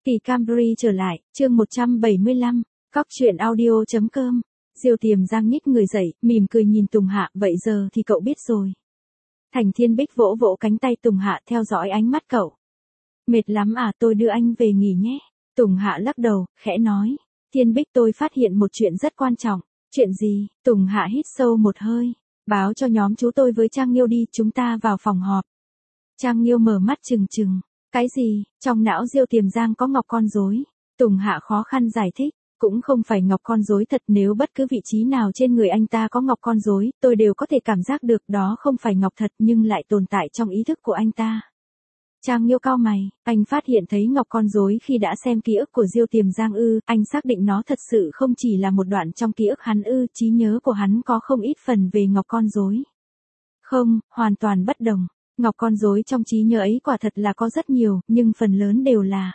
Kỳ Camry trở lại, chương 175, Cóc truyện audio.com. Diêu Tiềm Giang nhích người dậy, mỉm cười nhìn Tùng Hạ, vậy giờ thì cậu biết rồi. Thành Thiên Bích vỗ vỗ cánh tay Tùng Hạ theo dõi ánh mắt cậu. Mệt lắm à, tôi đưa anh về nghỉ nhé. Tùng Hạ lắc đầu, khẽ nói. Thiên Bích, tôi phát hiện một chuyện rất quan trọng. Chuyện gì? Tùng Hạ hít sâu một hơi. Báo cho nhóm chú tôi với Trang Nghiêu đi, chúng ta vào phòng họp. Trang Nghiêu mở mắt trừng trừng. Cái gì? Trong não Diêu Tiềm Giang có ngọc con rối. Tùng Hạ khó khăn giải thích. Cũng không phải ngọc con rối thật, nếu bất cứ vị trí nào trên người anh ta có ngọc con rối, tôi đều có thể cảm giác được đó không phải ngọc thật nhưng lại tồn tại trong ý thức của anh ta. Trang Nghiêu cau mày, anh phát hiện thấy ngọc con rối khi đã xem ký ức của Diêu Tiềm Giang ư? Anh xác định nó thật sự không chỉ là một đoạn trong ký ức hắn ư? Trí nhớ của hắn có không ít phần về ngọc con rối. Không, hoàn toàn bất đồng. Ngọc con rối trong trí nhớ ấy quả thật là có rất nhiều, nhưng phần lớn đều là.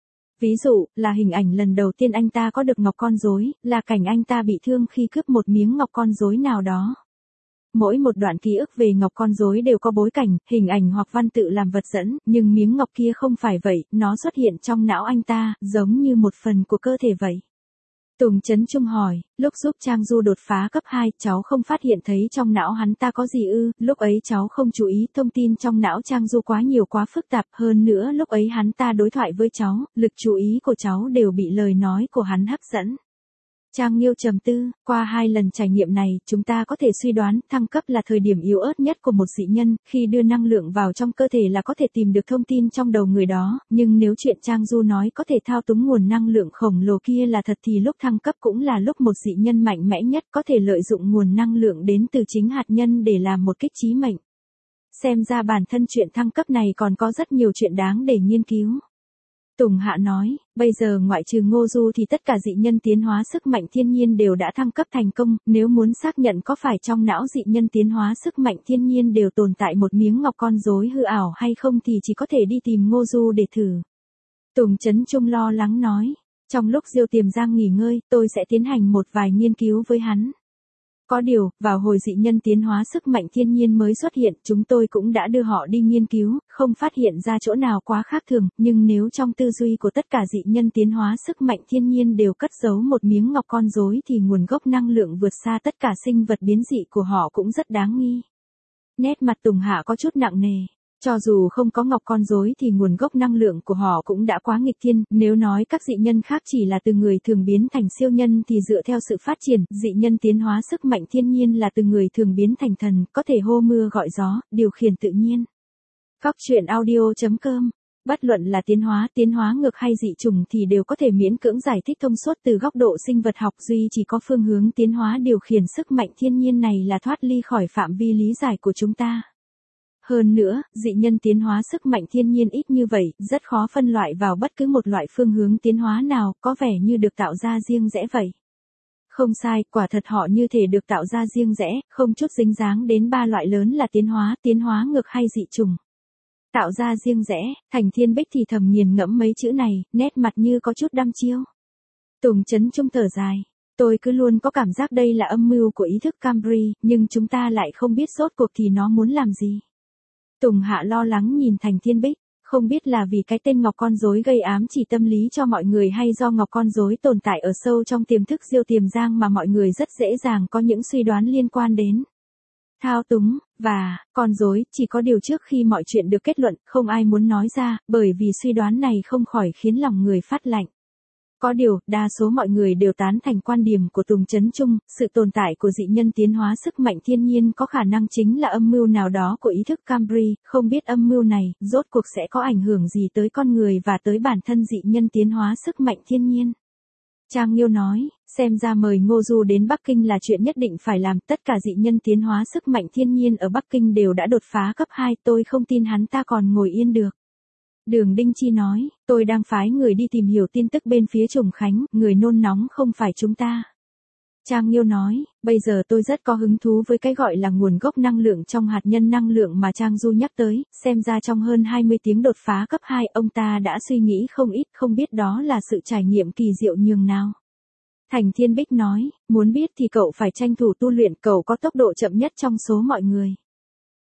Ví dụ, là hình ảnh lần đầu tiên anh ta có được ngọc con rối, là cảnh anh ta bị thương khi cướp một miếng ngọc con rối nào đó. Mỗi một đoạn ký ức về ngọc con rối đều có bối cảnh, hình ảnh hoặc văn tự làm vật dẫn, nhưng miếng ngọc kia không phải vậy, nó xuất hiện trong não anh ta, giống như một phần của cơ thể vậy. Tùng Chấn Trung hỏi, lúc giúp Trang Du đột phá cấp 2, cháu không phát hiện thấy trong não hắn ta có gì ư? Lúc ấy cháu không chú ý, thông tin trong não Trang Du quá nhiều quá phức tạp, hơn nữa lúc ấy hắn ta đối thoại với cháu, lực chú ý của cháu đều bị lời nói của hắn hấp dẫn. Trang Nghiêu trầm tư, qua 2 lần trải nghiệm này, chúng ta có thể suy đoán, thăng cấp là thời điểm yếu ớt nhất của một dị nhân, khi đưa năng lượng vào trong cơ thể là có thể tìm được thông tin trong đầu người đó, nhưng nếu chuyện Trang Du nói có thể thao túng nguồn năng lượng khổng lồ kia là thật thì lúc thăng cấp cũng là lúc một dị nhân mạnh mẽ nhất có thể lợi dụng nguồn năng lượng đến từ chính hạt nhân để làm một kích chí mệnh. Xem ra bản thân chuyện thăng cấp này còn có rất nhiều chuyện đáng để nghiên cứu. Tùng Hạ nói, bây giờ ngoại trừ Ngô Du thì tất cả dị nhân tiến hóa sức mạnh thiên nhiên đều đã thăng cấp thành công, nếu muốn xác nhận có phải trong não dị nhân tiến hóa sức mạnh thiên nhiên đều tồn tại một miếng ngọc con rối hư ảo hay không thì chỉ có thể đi tìm Ngô Du để thử. Tùng Chấn Trung lo lắng nói, trong lúc Diêu Tiềm Giang nghỉ ngơi, tôi sẽ tiến hành một vài nghiên cứu với hắn. Có điều, vào hồi dị nhân tiến hóa sức mạnh thiên nhiên mới xuất hiện, chúng tôi cũng đã đưa họ đi nghiên cứu, không phát hiện ra chỗ nào quá khác thường, nhưng nếu trong tư duy của tất cả dị nhân tiến hóa sức mạnh thiên nhiên đều cất giấu một miếng ngọc con rối thì nguồn gốc năng lượng vượt xa tất cả sinh vật biến dị của họ cũng rất đáng nghi. Nét mặt Tùng Hạ có chút nặng nề. Cho dù không có ngọc con rối thì nguồn gốc năng lượng của họ cũng đã quá nghịch thiên, nếu nói các dị nhân khác chỉ là từ người thường biến thành siêu nhân thì dựa theo sự phát triển, dị nhân tiến hóa sức mạnh thiên nhiên là từ người thường biến thành thần, có thể hô mưa gọi gió, điều khiển tự nhiên. Cóc truyện audio.com. Bất luận là tiến hóa ngược hay dị trùng thì đều có thể miễn cưỡng giải thích thông suốt từ góc độ sinh vật học, duy chỉ có phương hướng tiến hóa điều khiển sức mạnh thiên nhiên này là thoát ly khỏi phạm vi lý giải của chúng ta. Hơn nữa, dị nhân tiến hóa sức mạnh thiên nhiên ít như vậy, rất khó phân loại vào bất cứ một loại phương hướng tiến hóa nào, có vẻ như được tạo ra riêng rẽ vậy. Không sai, quả thật họ như thể được tạo ra riêng rẽ, không chút dính dáng đến 3 loại lớn là tiến hóa ngược hay dị trùng. Tạo ra riêng rẽ, Thành Thiên Bích thì thầm nghiền ngẫm mấy chữ này, nét mặt như có chút đăm chiêu. Tùng Chấn Trung thở dài. Tôi cứ luôn có cảm giác đây là âm mưu của ý thức Camry, nhưng chúng ta lại không biết rốt cuộc thì nó muốn làm gì. Tùng Hạ lo lắng nhìn Thành Thiên Bích, không biết là vì cái tên ngọc con rối gây ám chỉ tâm lý cho mọi người hay do ngọc con rối tồn tại ở sâu trong tiềm thức Diêu Tiềm Giang mà mọi người rất dễ dàng có những suy đoán liên quan đến. Thao túng, và, con rối, chỉ có điều trước khi mọi chuyện được kết luận, không ai muốn nói ra, bởi vì suy đoán này không khỏi khiến lòng người phát lạnh. Có điều, đa số mọi người đều tán thành quan điểm của Tùng Chấn Trung, sự tồn tại của dị nhân tiến hóa sức mạnh thiên nhiên có khả năng chính là âm mưu nào đó của ý thức Camry, không biết âm mưu này, rốt cuộc sẽ có ảnh hưởng gì tới con người và tới bản thân dị nhân tiến hóa sức mạnh thiên nhiên. Trang Nghiêu nói, xem ra mời Ngô Du đến Bắc Kinh là chuyện nhất định phải làm, tất cả dị nhân tiến hóa sức mạnh thiên nhiên ở Bắc Kinh đều đã đột phá cấp 2, tôi không tin hắn ta còn ngồi yên được. Đường Đinh Chi nói, tôi đang phái người đi tìm hiểu tin tức bên phía Trùng Khánh, người nôn nóng không phải chúng ta. Trang Nghiêu nói, bây giờ tôi rất có hứng thú với cái gọi là nguồn gốc năng lượng trong hạt nhân năng lượng mà Trang Du nhắc tới, xem ra trong hơn 20 tiếng đột phá cấp 2 ông ta đã suy nghĩ không ít, không biết đó là sự trải nghiệm kỳ diệu nhường nào. Thành Thiên Bích nói, muốn biết thì cậu phải tranh thủ tu luyện, cậu có tốc độ chậm nhất trong số mọi người.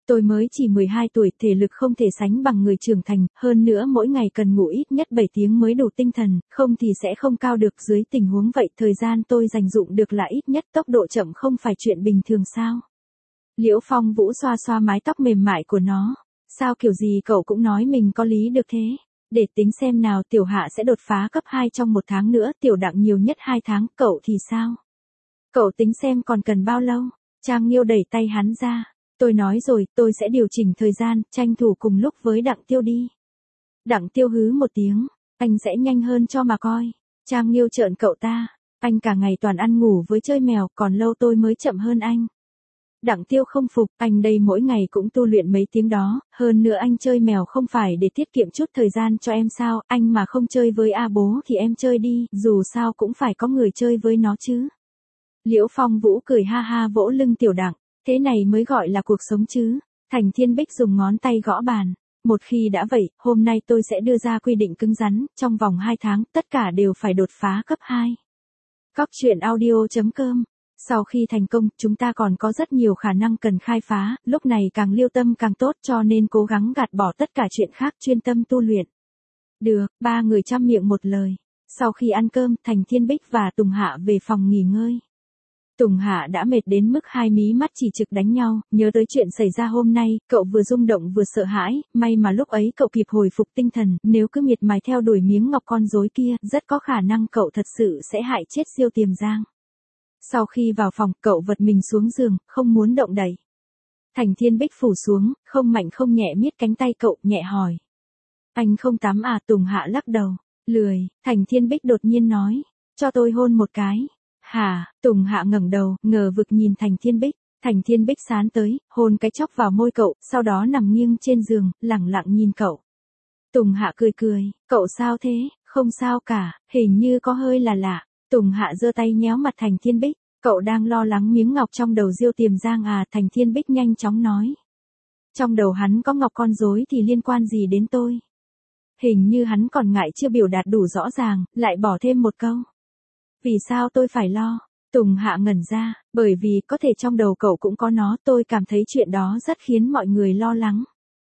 Tôi mới chỉ 12 tuổi, thể lực không thể sánh bằng người trưởng thành, hơn nữa mỗi ngày cần ngủ ít nhất 7 tiếng mới đủ tinh thần, không thì sẽ không cao được. Dưới tình huống vậy, thời gian tôi dành dụng được là ít nhất, tốc độ chậm không phải chuyện bình thường sao? Liễu Phong Vũ xoa xoa mái tóc mềm mại của nó. Sao kiểu gì cậu cũng nói mình có lý được thế? Để tính xem nào, Tiểu Hạ sẽ đột phá cấp 2 trong 1 tháng nữa, Tiểu Đặng nhiều nhất 2 tháng, cậu thì sao? Cậu tính xem còn cần bao lâu? Trang Nghiêu đẩy tay hắn ra. Tôi nói rồi, tôi sẽ điều chỉnh thời gian, tranh thủ cùng lúc với Đặng Tiêu đi. Đặng Tiêu hứ một tiếng, anh sẽ nhanh hơn cho mà coi. Trang Nghiêu trợn cậu ta, anh cả ngày toàn ăn ngủ với chơi mèo, còn lâu tôi mới chậm hơn anh. Đặng Tiêu không phục, anh đây mỗi ngày cũng tu luyện mấy tiếng đó, hơn nữa anh chơi mèo không phải để tiết kiệm chút thời gian cho em sao, anh mà không chơi với A bố thì em chơi đi, dù sao cũng phải có người chơi với nó chứ. Liễu Phong Vũ cười ha ha vỗ lưng Tiểu Đặng, thế này mới gọi là cuộc sống chứ. Thành Thiên Bích dùng ngón tay gõ bàn. Một khi đã vậy, hôm nay tôi sẽ đưa ra quy định cứng rắn, trong vòng 2 tháng, tất cả đều phải đột phá cấp 2. Cóc truyện audio.com. Sau khi thành công, chúng ta còn có rất nhiều khả năng cần khai phá, lúc này càng lưu tâm càng tốt, cho nên cố gắng gạt bỏ tất cả chuyện khác, chuyên tâm tu luyện. Được, ba người chăm miệng một lời. Sau khi ăn cơm, Thành Thiên Bích và Tùng Hạ về phòng nghỉ ngơi. Tùng Hạ đã mệt đến mức hai mí mắt chỉ trực đánh nhau, nhớ tới chuyện xảy ra hôm nay, cậu vừa rung động vừa sợ hãi, may mà lúc ấy cậu kịp hồi phục tinh thần, nếu cứ miệt mài theo đuổi miếng ngọc con rối kia, rất có khả năng cậu thật sự sẽ hại chết Diêu Tiềm Giang. Sau khi vào phòng, cậu vật mình xuống giường, không muốn động đậy. Thành Thiên Bích phủ xuống, không mạnh không nhẹ miết cánh tay cậu, nhẹ hỏi. Anh không tắm à? Tùng Hạ lắc đầu, lười. Thành Thiên Bích đột nhiên nói, cho tôi hôn một cái. Hả? Tùng Hạ ngẩng đầu, ngờ vực nhìn Thành Thiên Bích. Thành Thiên Bích sán tới, hôn cái chóp vào môi cậu, sau đó nằm nghiêng trên giường, lẳng lặng nhìn cậu. Tùng Hạ cười cười, cậu sao thế? Không sao cả, hình như có hơi là lạ. Tùng Hạ giơ tay nhéo mặt Thành Thiên Bích, cậu đang lo lắng miếng ngọc trong đầu Diêu Tiềm Giang à? Thành Thiên Bích nhanh chóng nói. Trong đầu hắn có ngọc con rối thì liên quan gì đến tôi? Hình như hắn còn ngại chưa biểu đạt đủ rõ ràng, lại bỏ thêm một câu. Vì sao tôi phải lo? Tùng Hạ ngẩn ra, bởi vì có thể trong đầu cậu cũng có nó, tôi cảm thấy chuyện đó rất khiến mọi người lo lắng.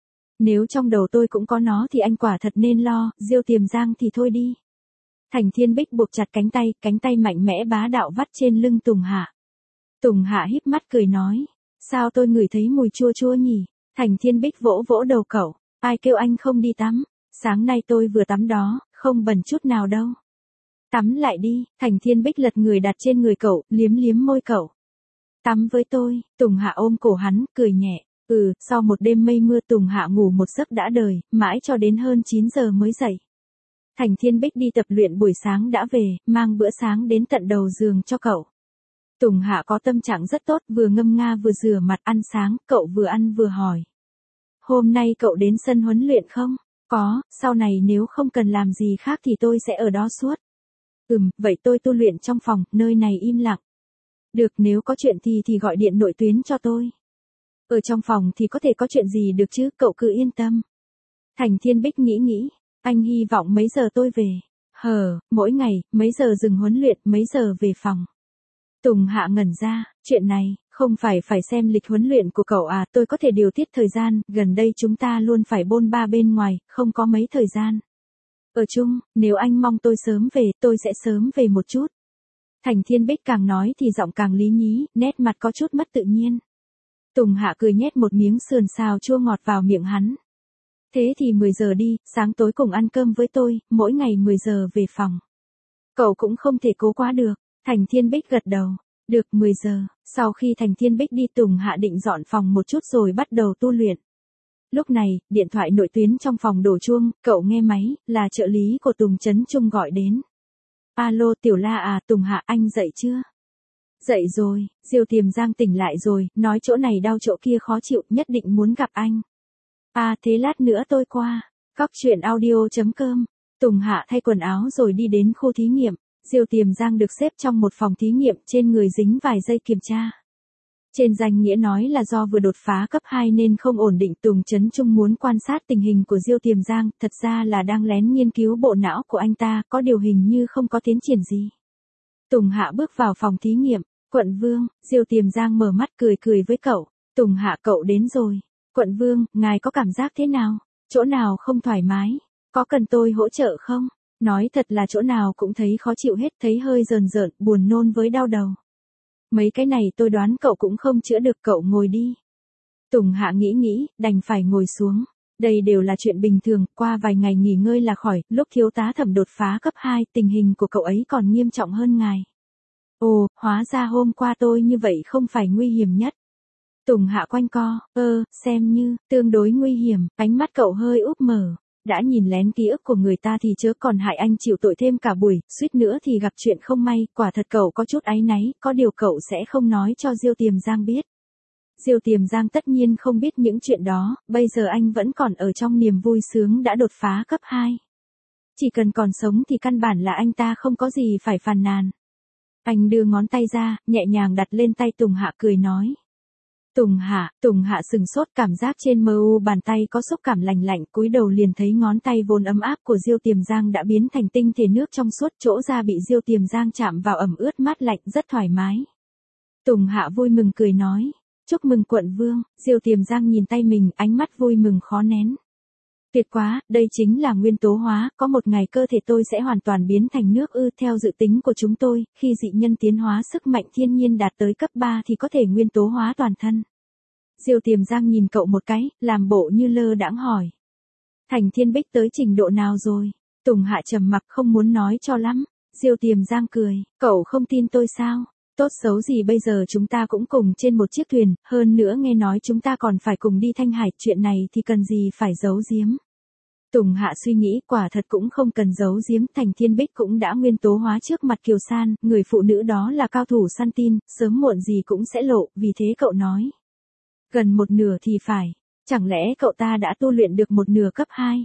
Nếu trong đầu tôi cũng có nó thì anh quả thật nên lo, Diêu Tiềm Giang thì thôi đi. Thành Thiên Bích buộc chặt cánh tay mạnh mẽ bá đạo vắt trên lưng Tùng Hạ. Tùng Hạ híp mắt cười nói, sao tôi ngửi thấy mùi chua chua nhỉ? Thành Thiên Bích vỗ vỗ đầu cậu, ai kêu anh không đi tắm, sáng nay tôi vừa tắm đó, không bẩn chút nào đâu. Tắm lại đi. Thành Thiên Bích lật người đặt trên người cậu, liếm liếm môi cậu. Tắm với tôi. Tùng Hạ ôm cổ hắn, cười nhẹ. Sau một đêm mây mưa Tùng Hạ ngủ một giấc đã đời, mãi cho đến hơn 9 giờ mới dậy. Thành Thiên Bích đi tập luyện buổi sáng đã về, mang bữa sáng đến tận đầu giường cho cậu. Tùng Hạ có tâm trạng rất tốt, vừa ngâm nga vừa rửa mặt ăn sáng, cậu vừa ăn vừa hỏi. Hôm nay cậu đến sân huấn luyện không? Có, sau này nếu không cần làm gì khác thì tôi sẽ ở đó suốt. Vậy tôi tu luyện trong phòng, nơi này im lặng. Được, nếu có chuyện thì gọi điện nội tuyến cho tôi. Ở trong phòng thì có thể có chuyện gì được chứ, cậu cứ yên tâm. Thành Thiên Bích nghĩ, anh hy vọng mấy giờ tôi về. Mỗi ngày, mấy giờ dừng huấn luyện, mấy giờ về phòng. Tùng Hạ ngẩn ra, chuyện này, không phải xem lịch huấn luyện của cậu à, tôi có thể điều tiết thời gian, gần đây chúng ta luôn phải bôn ba bên ngoài, không có mấy thời gian. Ở chung, nếu anh mong tôi sớm về, tôi sẽ sớm về một chút. Thành Thiên Bích càng nói thì giọng càng lý nhí, nét mặt có chút mất tự nhiên. Tùng Hạ cười nhét một miếng sườn xào chua ngọt vào miệng hắn. Thế thì 10 giờ đi, sáng tối cùng ăn cơm với tôi, mỗi ngày 10 giờ về phòng. Cậu cũng không thể cố quá được. Thành Thiên Bích gật đầu. Được, 10 giờ. Sau khi Thành Thiên Bích đi, Tùng Hạ định dọn phòng một chút rồi bắt đầu tu luyện. Lúc này, điện thoại nội tuyến trong phòng đổ chuông, cậu nghe máy, là trợ lý của Tùng Chấn Trung gọi đến. Alo Tiểu La à, Tùng Hạ, anh dậy chưa? Dậy rồi, Diêu Tiềm Giang tỉnh lại rồi, nói chỗ này đau chỗ kia khó chịu, nhất định muốn gặp anh. Thế lát nữa tôi qua. Cóc truyện audio.com. Tùng Hạ thay quần áo rồi đi đến khu thí nghiệm. Diêu Tiềm Giang được xếp trong một phòng thí nghiệm, trên người dính vài dây kiểm tra. Trên danh nghĩa nói là do vừa đột phá cấp 2 nên không ổn định. Tùng Chấn Trung muốn quan sát tình hình của Diêu Tiềm Giang, thật ra là đang lén nghiên cứu bộ não của anh ta, có điều hình như không có tiến triển gì. Tùng Hạ bước vào phòng thí nghiệm. Quận Vương, Diêu Tiềm Giang mở mắt cười với cậu. Tùng Hạ, cậu đến rồi. Quận Vương, ngài có cảm giác thế nào? Chỗ nào không thoải mái? Có cần tôi hỗ trợ không? Nói thật là chỗ nào cũng thấy khó chịu hết, thấy hơi rờn rợn, buồn nôn với đau đầu. Mấy cái này tôi đoán cậu cũng không chữa được, cậu ngồi đi. Tùng Hạ nghĩ, đành phải ngồi xuống. Đây đều là chuyện bình thường, qua vài ngày nghỉ ngơi là khỏi, lúc thiếu tá Thẩm đột phá cấp 2, tình hình của cậu ấy còn nghiêm trọng hơn ngài. Ồ, hóa ra hôm qua tôi như vậy không phải nguy hiểm nhất. Tùng Hạ quanh co, xem như, tương đối nguy hiểm, ánh mắt cậu hơi úp mở. Đã nhìn lén ký ức của người ta thì chớ còn hại anh chịu tội thêm cả buổi, suýt nữa thì gặp chuyện không may, quả thật cậu có chút áy náy, có điều cậu sẽ không nói cho Diêu Tiềm Giang biết. Diêu Tiềm Giang tất nhiên không biết những chuyện đó, bây giờ anh vẫn còn ở trong niềm vui sướng đã đột phá cấp 2. Chỉ cần còn sống thì căn bản là anh ta không có gì phải phàn nàn. Anh đưa ngón tay ra, nhẹ nhàng đặt lên tay Tùng Hạ cười nói. Tùng Hạ sừng sốt, cảm giác trên mu bàn tay có xúc cảm lành lạnh, cúi đầu liền thấy ngón tay vốn ấm áp của Diêu Tiềm Giang đã biến thành tinh thể nước trong suốt, chỗ da bị Diêu Tiềm Giang chạm vào ẩm ướt mát lạnh, rất thoải mái. Tùng Hạ vui mừng cười nói, chúc mừng quận vương. Diêu Tiềm Giang nhìn tay mình, ánh mắt vui mừng khó nén. Tuyệt quá, đây chính là nguyên tố hóa, có một ngày cơ thể tôi sẽ hoàn toàn biến thành nước theo dự tính của chúng tôi, khi dị nhân tiến hóa sức mạnh thiên nhiên đạt tới cấp 3 thì có thể nguyên tố hóa toàn thân. Diêu Tiềm Giang nhìn cậu một cái, làm bộ như lơ đãng hỏi. Thành Thiên Bích tới trình độ nào rồi? Tùng Hạ trầm mặc không muốn nói cho lắm. Diêu Tiềm Giang cười, cậu không tin tôi sao? Tốt xấu gì bây giờ chúng ta cũng cùng trên một chiếc thuyền, hơn nữa nghe nói chúng ta còn phải cùng đi Thanh Hải, chuyện này thì cần gì phải giấu giếm. Tùng Hạ suy nghĩ, quả thật cũng không cần giấu giếm, Thành Thiên Bích cũng đã nguyên tố hóa trước mặt Kiều San, người phụ nữ đó là cao thủ săn tin, sớm muộn gì cũng sẽ lộ, vì thế cậu nói. Gần một nửa thì phải, chẳng lẽ cậu ta đã tu luyện được một nửa cấp 2?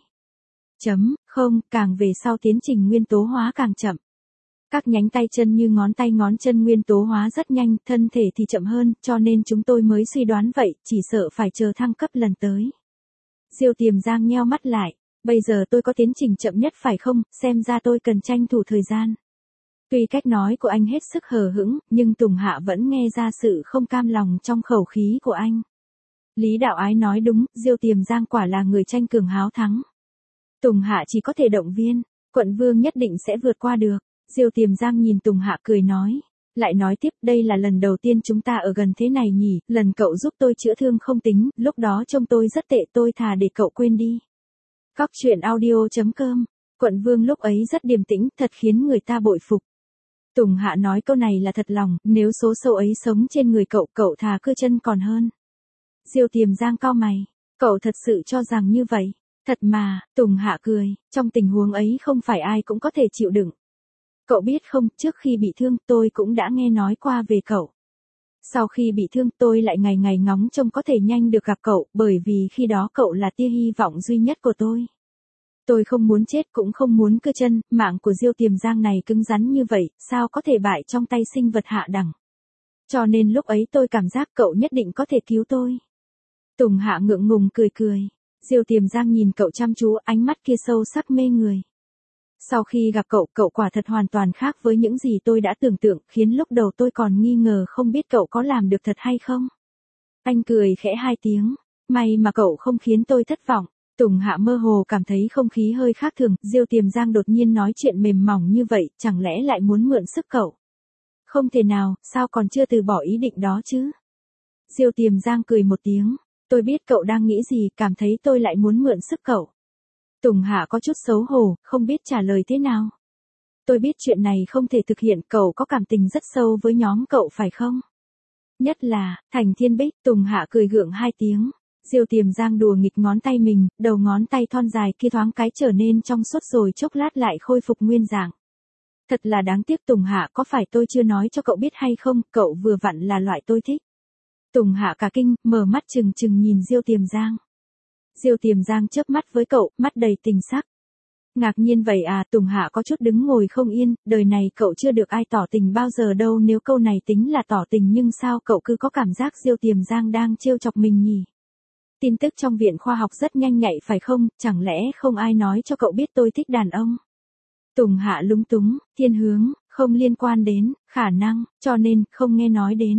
Không, càng về sau tiến trình nguyên tố hóa càng chậm. Các nhánh tay chân như ngón tay ngón chân nguyên tố hóa rất nhanh, thân thể thì chậm hơn, cho nên chúng tôi mới suy đoán vậy, chỉ sợ phải chờ thăng cấp lần tới. Diêu Tiềm Giang nheo mắt lại, bây giờ tôi có tiến trình chậm nhất phải không, xem ra tôi cần tranh thủ thời gian. Tuy cách nói của anh hết sức hờ hững, nhưng Tùng Hạ vẫn nghe ra sự không cam lòng trong khẩu khí của anh. Lý Đạo Ái nói đúng, Diêu Tiềm Giang quả là người tranh cường háo thắng. Tùng Hạ chỉ có thể động viên, quận vương nhất định sẽ vượt qua được. Diêu Tiềm Giang nhìn Tùng Hạ cười nói, lại nói tiếp, đây là lần đầu tiên chúng ta ở gần thế này nhỉ, lần cậu giúp tôi chữa thương không tính, lúc đó trông tôi rất tệ, tôi thà để cậu quên đi. Cóc truyện audio.com, quận vương lúc ấy rất điềm tĩnh, thật khiến người ta bội phục. Tùng Hạ nói câu này là thật lòng, nếu số sâu ấy sống trên người cậu, cậu thà cưa chân còn hơn. Diêu Tiềm Giang cau mày, cậu thật sự cho rằng như vậy? Thật mà, Tùng Hạ cười, trong tình huống ấy không phải ai cũng có thể chịu đựng. Cậu biết không, trước khi bị thương tôi cũng đã nghe nói qua về cậu. Sau khi bị thương tôi lại ngày ngày ngóng trông có thể nhanh được gặp cậu, bởi vì khi đó cậu là tia hy vọng duy nhất của tôi. Tôi không muốn chết cũng không muốn cưa chân, mạng của Diêu Tiềm Giang này cứng rắn như vậy, sao có thể bại trong tay sinh vật hạ đẳng. Cho nên lúc ấy tôi cảm giác cậu nhất định có thể cứu tôi. Tùng Hạ ngượng ngùng cười. Diêu Tiềm Giang nhìn cậu chăm chú, ánh mắt kia sâu sắc mê người. Sau khi gặp cậu quả thật hoàn toàn khác với những gì tôi đã tưởng tượng, khiến lúc đầu tôi còn nghi ngờ không biết cậu có làm được thật hay không. Anh cười khẽ 2 tiếng, may mà cậu không khiến tôi thất vọng. Tùng Hạ mơ hồ cảm thấy không khí hơi khác thường, Diêu Tiềm Giang đột nhiên nói chuyện mềm mỏng như vậy, chẳng lẽ lại muốn mượn sức cậu? Không thể nào, sao còn chưa từ bỏ ý định đó chứ? Diêu Tiềm Giang cười một tiếng, tôi biết cậu đang nghĩ gì, cảm thấy tôi lại muốn mượn sức cậu. Tùng Hạ có chút xấu hổ, không biết trả lời thế nào. Tôi biết chuyện này không thể thực hiện, cậu có cảm tình rất sâu với nhóm cậu phải không? Nhất là, Thành Thiên Bích. Tùng Hạ cười gượng 2 tiếng. Diêu Tiềm Giang đùa nghịch ngón tay mình, đầu ngón tay thon dài kia thoáng cái trở nên trong suốt rồi chốc lát lại khôi phục nguyên dạng. Thật là đáng tiếc Tùng Hạ, có phải tôi chưa nói cho cậu biết hay không, cậu vừa vặn là loại tôi thích. Tùng Hạ cả kinh, mở mắt trừng trừng nhìn Diêu Tiềm Giang. Diêu Tiềm Giang chớp mắt với cậu, mắt đầy tình sắc. Ngạc nhiên vậy à? Tùng Hạ có chút đứng ngồi không yên, đời này cậu chưa được ai tỏ tình bao giờ đâu, nếu câu này tính là tỏ tình nhưng sao cậu cứ có cảm giác Diêu Tiềm Giang đang trêu chọc mình nhỉ? Tin tức trong viện khoa học rất nhanh nhạy phải không, chẳng lẽ không ai nói cho cậu biết tôi thích đàn ông? Tùng Hạ lúng túng, thiên hướng, không liên quan đến, khả năng, cho nên, không nghe nói đến.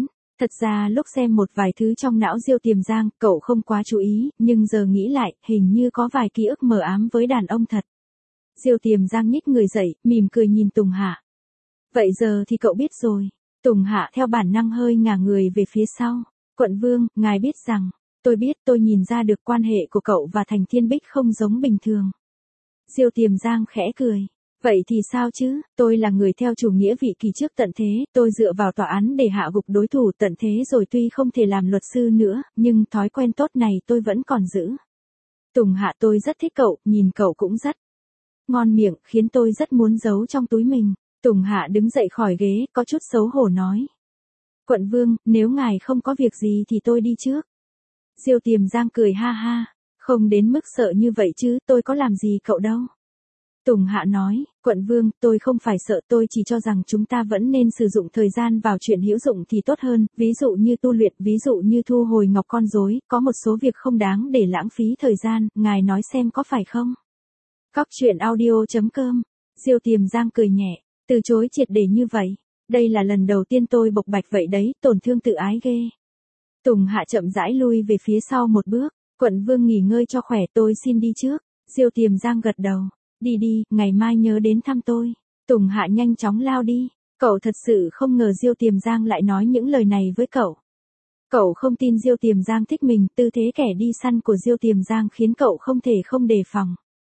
Thật ra lúc xem một vài thứ trong não Diêu Tiềm Giang, cậu không quá chú ý, nhưng giờ nghĩ lại, hình như có vài ký ức mờ ám với đàn ông thật. Diêu Tiềm Giang nhích người dậy, mỉm cười nhìn Tùng Hạ. Vậy giờ thì cậu biết rồi. Tùng Hạ theo bản năng hơi ngả người về phía sau. Quận Vương, ngài biết rằng, tôi biết, tôi nhìn ra được quan hệ của cậu và Thành Thiên Bích không giống bình thường. Diêu Tiềm Giang khẽ cười. Vậy thì sao chứ, tôi là người theo chủ nghĩa vị kỳ trước tận thế, tôi dựa vào tòa án để hạ gục đối thủ tận thế rồi, tuy không thể làm luật sư nữa, nhưng thói quen tốt này tôi vẫn còn giữ. Tùng Hạ, tôi rất thích cậu, nhìn cậu cũng rất ngon miệng, khiến tôi rất muốn giấu trong túi mình. Tùng Hạ đứng dậy khỏi ghế, có chút xấu hổ nói. Quận Vương, nếu ngài không có việc gì thì tôi đi trước. Diêu Tiềm Giang cười ha ha, không đến mức sợ như vậy chứ, tôi có làm gì cậu đâu. Tùng Hạ nói, Quận Vương, tôi không phải sợ, tôi chỉ cho rằng chúng ta vẫn nên sử dụng thời gian vào chuyện hữu dụng thì tốt hơn, ví dụ như tu luyện, ví dụ như thu hồi ngọc con rối, có một số việc không đáng để lãng phí thời gian, ngài nói xem có phải không? Cóc truyện audio.com. Diêu Tiềm Giang cười nhẹ, từ chối triệt để như vậy. Đây là lần đầu tiên tôi bộc bạch vậy đấy, tổn thương tự ái ghê. Tùng Hạ chậm rãi lui về phía sau một bước, Quận Vương nghỉ ngơi cho khỏe, tôi xin đi trước. Diêu Tiềm Giang gật đầu, đi đi, ngày mai nhớ đến thăm tôi. Tùng Hạ nhanh chóng lao đi, cậu thật sự không ngờ Diêu Tiềm Giang lại nói những lời này với cậu. Cậu không tin Diêu Tiềm Giang thích mình, tư thế kẻ đi săn của Diêu Tiềm Giang khiến cậu không thể không đề phòng.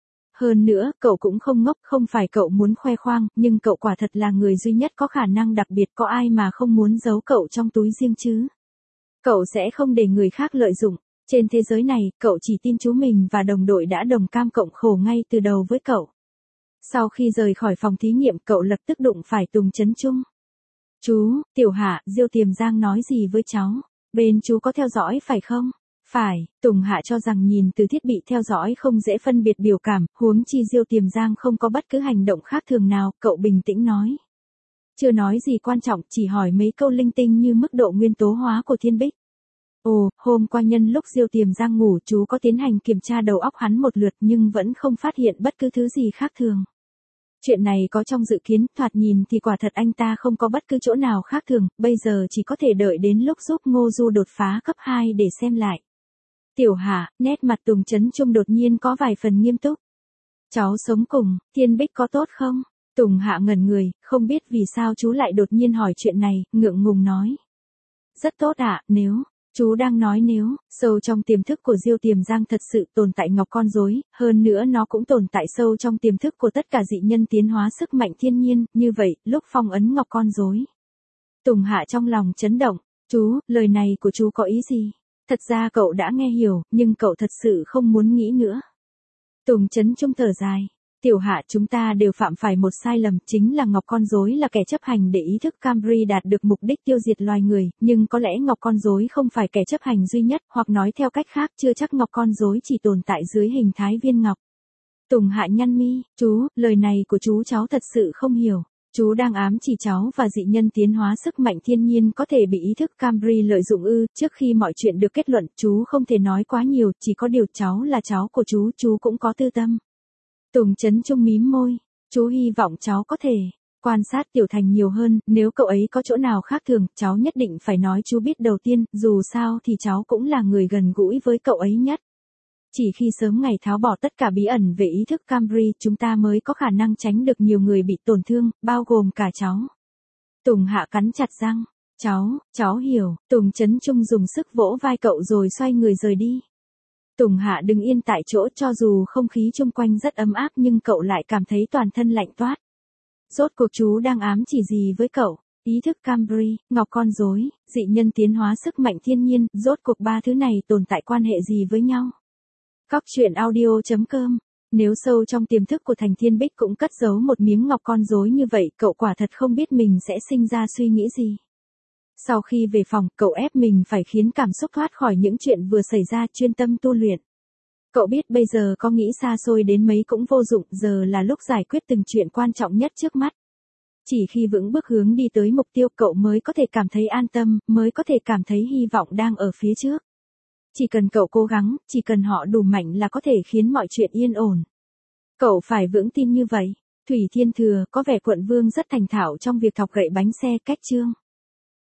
Hơn nữa, cậu cũng không ngốc, không phải cậu muốn khoe khoang, nhưng cậu quả thật là người duy nhất có khả năng đặc biệt, có ai mà không muốn giấu cậu trong túi riêng chứ. Cậu sẽ không để người khác lợi dụng. Trên thế giới này, cậu chỉ tin chú mình và đồng đội đã đồng cam cộng khổ ngay từ đầu với cậu. Sau khi rời khỏi phòng thí nghiệm, cậu lập tức đụng phải Tùng Chấn Trung. Chú, Tiểu Hạ, Diêu Tiềm Giang nói gì với cháu? Bên chú có theo dõi phải không? Phải, Tùng Hạ cho rằng nhìn từ thiết bị theo dõi không dễ phân biệt biểu cảm, huống chi Diêu Tiềm Giang không có bất cứ hành động khác thường nào, cậu bình tĩnh nói. Chưa nói gì quan trọng, chỉ hỏi mấy câu linh tinh như mức độ nguyên tố hóa của Thiên Bích. Ồ, hôm qua nhân lúc Diêu Tiềm Giang ngủ, chú có tiến hành kiểm tra đầu óc hắn một lượt nhưng vẫn không phát hiện bất cứ thứ gì khác thường. Chuyện này có trong dự kiến, thoạt nhìn thì quả thật anh ta không có bất cứ chỗ nào khác thường, bây giờ chỉ có thể đợi đến lúc giúp Ngô Du đột phá cấp 2 để xem lại. Tiểu Hạ, nét mặt Tùng Chấn Trung đột nhiên có vài phần nghiêm túc. Cháu sống cùng, Thiên Bích có tốt không? Tùng Hạ ngẩn người, không biết vì sao chú lại đột nhiên hỏi chuyện này, ngượng ngùng nói. Rất tốt ạ, nếu... Chú đang nói nếu, sâu trong tiềm thức của Diêu Tiềm Giang thật sự tồn tại ngọc con rối, hơn nữa nó cũng tồn tại sâu trong tiềm thức của tất cả dị nhân tiến hóa sức mạnh thiên nhiên, như vậy, lúc phong ấn ngọc con rối. Tùng Hạ trong lòng chấn động, chú, lời này của chú có ý gì? Thật ra cậu đã nghe hiểu, nhưng cậu thật sự không muốn nghĩ nữa. Tùng Chấn Trung thở dài. Tiểu Hạ, chúng ta đều phạm phải một sai lầm, chính là ngọc con rối là kẻ chấp hành để ý thức Camry đạt được mục đích tiêu diệt loài người, nhưng có lẽ ngọc con rối không phải kẻ chấp hành duy nhất, hoặc nói theo cách khác, chưa chắc ngọc con rối chỉ tồn tại dưới hình thái viên ngọc. Tùng Hạ nhăn mi, chú, lời này của chú cháu thật sự không hiểu. Chú đang ám chỉ cháu và dị nhân tiến hóa sức mạnh thiên nhiên có thể bị ý thức Camry lợi dụng ư? Trước khi mọi chuyện được kết luận, chú không thể nói quá nhiều, chỉ có điều cháu là cháu của chú cũng có tư tâm. Tùng Chấn Trung mím môi, chú hy vọng cháu có thể quan sát Tiểu Thành nhiều hơn, nếu cậu ấy có chỗ nào khác thường, cháu nhất định phải nói chú biết đầu tiên, dù sao thì cháu cũng là người gần gũi với cậu ấy nhất. Chỉ khi sớm ngày tháo bỏ tất cả bí ẩn về ý thức Camry, chúng ta mới có khả năng tránh được nhiều người bị tổn thương, bao gồm cả cháu. Tùng Hạ cắn chặt răng, cháu hiểu, Tùng Chấn Trung dùng sức vỗ vai cậu rồi xoay người rời đi. Tùng Hạ đứng yên tại chỗ, cho dù không khí chung quanh rất ấm áp nhưng cậu lại cảm thấy toàn thân lạnh toát. Rốt cuộc chú đang ám chỉ gì với cậu? Ý thức Camry, ngọc con rối, dị nhân tiến hóa sức mạnh thiên nhiên, rốt cuộc ba thứ này tồn tại quan hệ gì với nhau? Cóc truyện audio.com. Nếu sâu trong tiềm thức của Thành Thiên Bích cũng cất giấu một miếng ngọc con rối như vậy, cậu quả thật không biết mình sẽ sinh ra suy nghĩ gì. Sau khi về phòng, cậu ép mình phải khiến cảm xúc thoát khỏi những chuyện vừa xảy ra, chuyên tâm tu luyện. Cậu biết bây giờ có nghĩ xa xôi đến mấy cũng vô dụng, giờ là lúc giải quyết từng chuyện quan trọng nhất trước mắt. Chỉ khi vững bước hướng đi tới mục tiêu, cậu mới có thể cảm thấy an tâm, mới có thể cảm thấy hy vọng đang ở phía trước. Chỉ cần cậu cố gắng, chỉ cần họ đủ mạnh là có thể khiến mọi chuyện yên ổn. Cậu phải vững tin như vậy. Thủy Thiên Thừa, có vẻ Quận Vương rất thành thạo trong việc thọc gậy bánh xe cách chương.